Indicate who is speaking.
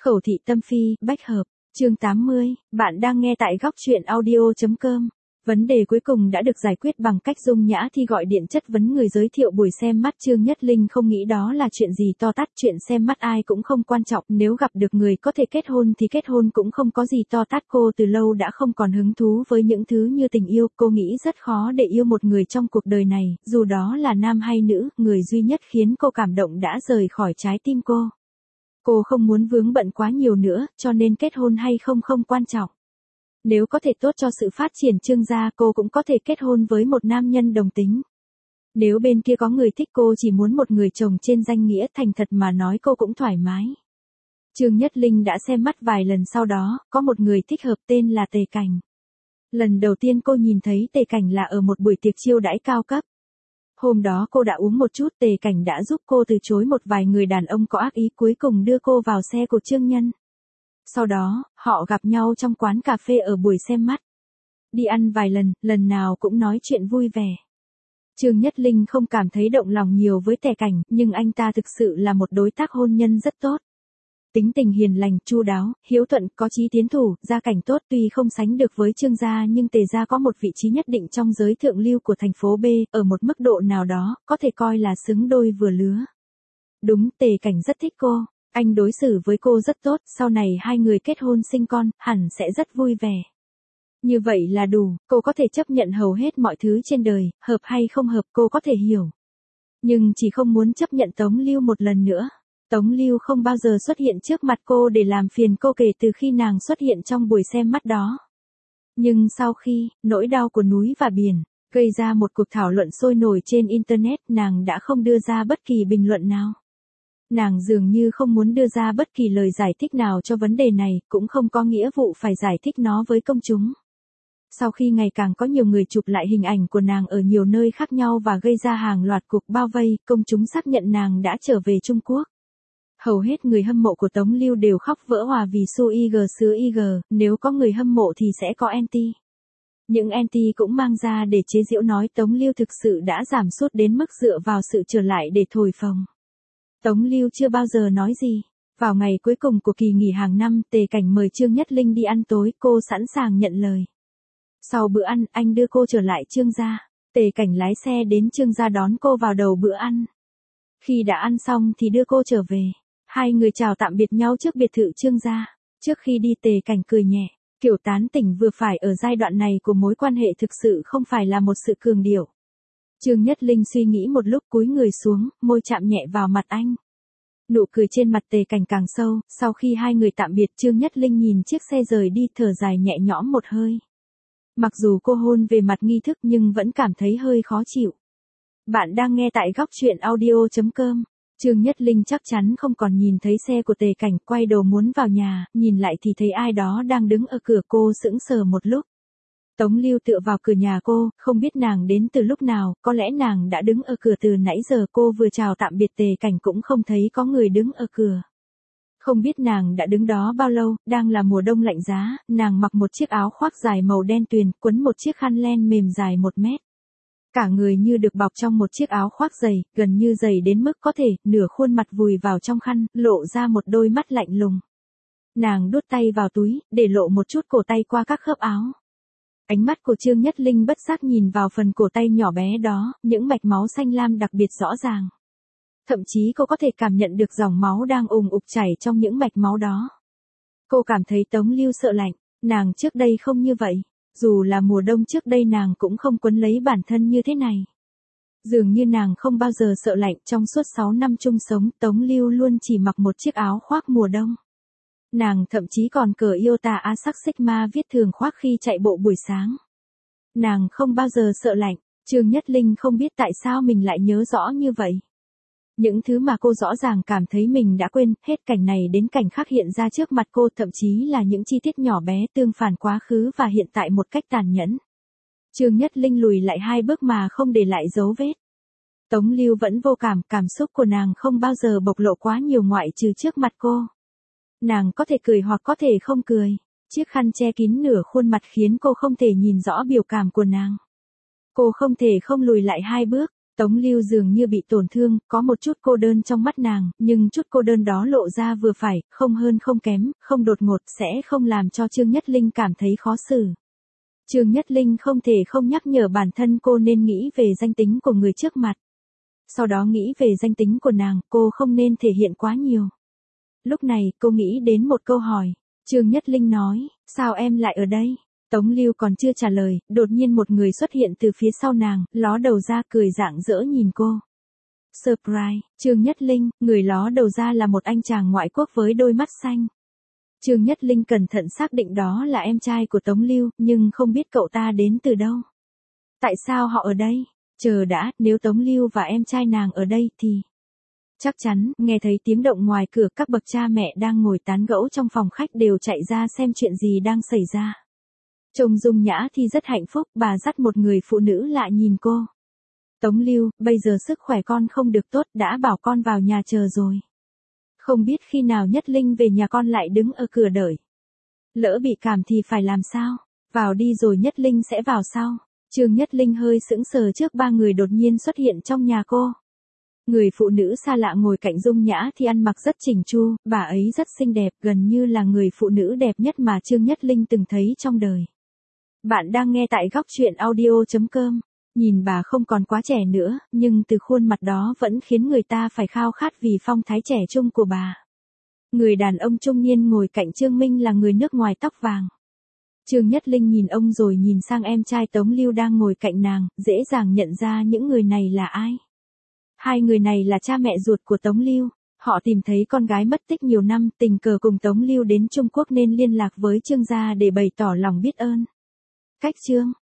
Speaker 1: Khẩu thị tâm phi, bách hợp, chương 80, bạn đang nghe tại góc truyện audio.com. Vấn đề cuối cùng đã được giải quyết bằng cách Dung Nhã Thi gọi điện chất vấn người giới thiệu buổi xem mắt. Trương Nhất Linh không nghĩ đó là chuyện gì to tát, chuyện xem mắt ai cũng không quan trọng, nếu gặp được người có thể kết hôn thì kết hôn cũng không có gì to tát. Cô từ lâu đã không còn hứng thú với những thứ như tình yêu, cô nghĩ rất khó để yêu một người trong cuộc đời này, dù đó là nam hay nữ, người duy nhất khiến cô cảm động đã rời khỏi trái tim cô. Cô không muốn vướng bận quá nhiều nữa, cho nên kết hôn hay không không quan trọng. Nếu có thể tốt cho sự phát triển Trương gia, cô cũng có thể kết hôn với một nam nhân đồng tính. Nếu bên kia có người thích, cô chỉ muốn một người chồng trên danh nghĩa, thành thật mà nói cô cũng thoải mái. Trương Nhất Linh đã xem mắt vài lần, sau đó, có một người thích hợp tên là Tề Cảnh. Lần đầu tiên cô nhìn thấy Tề Cảnh là ở một buổi tiệc chiêu đãi cao cấp. Hôm đó cô đã uống một chút, Tề Cảnh đã giúp cô từ chối một vài người đàn ông có ác ý, cuối cùng đưa cô vào xe của Trương Nhân. Sau đó, họ gặp nhau trong quán cà phê ở buổi xem mắt. Đi ăn vài lần, lần nào cũng nói chuyện vui vẻ. Trương Nhất Linh không cảm thấy động lòng nhiều với Tề Cảnh, nhưng anh ta thực sự là một đối tác hôn nhân rất tốt. Tính tình hiền lành, chu đáo, hiếu thuận, có chí tiến thủ, gia cảnh tốt. Tuy không sánh được với Trương gia nhưng Tề gia có một vị trí nhất định trong giới thượng lưu của thành phố B, ở một mức độ nào đó, có thể coi là xứng đôi vừa lứa. Đúng, Tề Cảnh rất thích cô. Anh đối xử với cô rất tốt, sau này hai người kết hôn sinh con, hẳn sẽ rất vui vẻ. Như vậy là đủ, cô có thể chấp nhận hầu hết mọi thứ trên đời, hợp hay không hợp cô có thể hiểu. Nhưng chỉ không muốn chấp nhận Tống Lưu một lần nữa. Tống Lưu không bao giờ xuất hiện trước mặt cô để làm phiền cô kể từ khi nàng xuất hiện trong buổi xem mắt đó. Nhưng sau khi, nỗi đau của núi và biển, gây ra một cuộc thảo luận sôi nổi trên Internet, nàng đã không đưa ra bất kỳ bình luận nào. Nàng dường như không muốn đưa ra bất kỳ lời giải thích nào cho vấn đề này, cũng không có nghĩa vụ phải giải thích nó với công chúng. Sau khi ngày càng có nhiều người chụp lại hình ảnh của nàng ở nhiều nơi khác nhau và gây ra hàng loạt cuộc bao vây, công chúng xác nhận nàng đã trở về Trung Quốc. Hầu hết người hâm mộ của Tống Lưu đều khóc vỡ òa vì Su IG xứ IG, nếu có người hâm mộ thì sẽ có anti. Những anti cũng mang ra để chế giễu, nói Tống Lưu thực sự đã giảm sút đến mức dựa vào sự trở lại để thổi phồng. Tống Lưu chưa bao giờ nói gì. Vào ngày cuối cùng của kỳ nghỉ hàng năm, Tề Cảnh mời Trương Nhất Linh đi ăn tối, cô sẵn sàng nhận lời. Sau bữa ăn, anh đưa cô trở lại Trương gia. Tề Cảnh lái xe đến Trương gia đón cô vào đầu bữa ăn. Khi đã ăn xong thì đưa cô trở về. Hai người chào tạm biệt nhau trước biệt thự Trương gia. Trước khi đi, Tề Cảnh cười nhẹ, kiểu tán tỉnh vừa phải ở giai đoạn này của mối quan hệ, thực sự không phải là một sự cường điệu. Trương Nhất Linh suy nghĩ một lúc, cúi người xuống, môi chạm nhẹ vào mặt anh. Nụ cười trên mặt Tề Cảnh càng sâu, sau khi hai người tạm biệt, Trương Nhất Linh nhìn chiếc xe rời đi, thở dài nhẹ nhõm một hơi. Mặc dù cô hôn về mặt nghi thức nhưng vẫn cảm thấy hơi khó chịu. Bạn đang nghe tại góc truyện audio.com. Trương Nhất Linh chắc chắn không còn nhìn thấy xe của Tề Cảnh, quay đầu muốn vào nhà, nhìn lại thì thấy ai đó đang đứng ở cửa, cô sững sờ một lúc. Tống Lưu tựa vào cửa nhà cô, không biết nàng đến từ lúc nào, có lẽ nàng đã đứng ở cửa từ nãy giờ. Cô vừa chào tạm biệt Tề Cảnh cũng không thấy có người đứng ở cửa. Không biết nàng đã đứng đó bao lâu, đang là mùa đông lạnh giá, nàng mặc một chiếc áo khoác dài màu đen tuyền, quấn một chiếc khăn len mềm dài 1 mét. Cả người như được bọc trong một chiếc áo khoác dày, gần như dày đến mức có thể, nửa khuôn mặt vùi vào trong khăn, lộ ra một đôi mắt lạnh lùng. Nàng đút tay vào túi, để lộ một chút cổ tay qua các khớp áo. Ánh mắt của Trương Nhất Linh bất giác nhìn vào phần cổ tay nhỏ bé đó, những mạch máu xanh lam đặc biệt rõ ràng. Thậm chí cô có thể cảm nhận được dòng máu đang ùn ục chảy trong những mạch máu đó. Cô cảm thấy Tống Lưu sợ lạnh, nàng trước đây không như vậy. Dù là mùa đông trước đây nàng cũng không quấn lấy bản thân như thế này. Dường như nàng không bao giờ sợ lạnh, trong suốt 6 năm chung sống, Tống Lưu luôn chỉ mặc một chiếc áo khoác mùa đông. Nàng thậm chí còn cờ Iota Asac Sigma viết thường khoác khi chạy bộ buổi sáng. Nàng không bao giờ sợ lạnh. Trương Nhất Linh không biết tại sao mình lại nhớ rõ như vậy. Những thứ mà cô rõ ràng cảm thấy mình đã quên, hết cảnh này đến cảnh khác hiện ra trước mặt cô, thậm chí là những chi tiết nhỏ bé tương phản quá khứ và hiện tại một cách tàn nhẫn. Trương Nhất Linh lùi lại 2 bước mà không để lại dấu vết. Tống Lưu vẫn vô cảm, cảm xúc của nàng không bao giờ bộc lộ quá nhiều ngoại trừ trước mặt cô. Nàng có thể cười hoặc có thể không cười. Chiếc khăn che kín nửa khuôn mặt khiến cô không thể nhìn rõ biểu cảm của nàng. Cô không thể không lùi lại 2 bước. Tống Lưu dường như bị tổn thương, có một chút cô đơn trong mắt nàng, nhưng chút cô đơn đó lộ ra vừa phải, không hơn không kém, không đột ngột, sẽ không làm cho Trương Nhất Linh cảm thấy khó xử. Trương Nhất Linh không thể không nhắc nhở bản thân cô nên nghĩ về danh tính của người trước mặt. Sau đó nghĩ về danh tính của nàng, cô không nên thể hiện quá nhiều. Lúc này, cô nghĩ đến một câu hỏi. Trương Nhất Linh nói, sao em lại ở đây? Tống Lưu còn chưa trả lời, đột nhiên một người xuất hiện từ phía sau nàng, ló đầu ra cười rạng rỡ nhìn cô. Surprise, Trương Nhất Linh, người ló đầu ra là một anh chàng ngoại quốc với đôi mắt xanh. Trương Nhất Linh cẩn thận xác định đó là em trai của Tống Lưu, nhưng không biết cậu ta đến từ đâu. Tại sao họ ở đây? Chờ đã, nếu Tống Lưu và em trai nàng ở đây thì... Chắc chắn, nghe thấy tiếng động ngoài cửa, các bậc cha mẹ đang ngồi tán gẫu trong phòng khách đều chạy ra xem chuyện gì đang xảy ra. Trông Dung Nhã thì rất hạnh phúc, bà dắt một người phụ nữ lạ nhìn cô. Tống Lưu, bây giờ sức khỏe con không được tốt, đã bảo con vào nhà chờ rồi. Không biết khi nào Nhất Linh về nhà con lại đứng ở cửa đợi. Lỡ bị cảm thì phải làm sao? Vào đi rồi Nhất Linh sẽ vào sau. Trương Nhất Linh hơi sững sờ trước ba người đột nhiên xuất hiện trong nhà cô. Người phụ nữ xa lạ ngồi cạnh Dung Nhã thì ăn mặc rất chỉnh chu, bà ấy rất xinh đẹp, gần như là người phụ nữ đẹp nhất mà Trương Nhất Linh từng thấy trong đời. Bạn đang nghe tại góc truyện audio.com. Nhìn bà không còn quá trẻ nữa, nhưng từ khuôn mặt đó vẫn khiến người ta phải khao khát vì phong thái trẻ trung của bà. Người đàn ông trung niên ngồi cạnh Trương Minh là người nước ngoài tóc vàng. Trương Nhất Linh nhìn ông rồi nhìn sang em trai Tống Lưu đang ngồi cạnh nàng, dễ dàng nhận ra những người này là ai. Hai người này là cha mẹ ruột của Tống Lưu. Họ tìm thấy con gái mất tích nhiều năm, tình cờ cùng Tống Lưu đến Trung Quốc nên liên lạc với Trương gia để bày tỏ lòng biết ơn. Cách Trương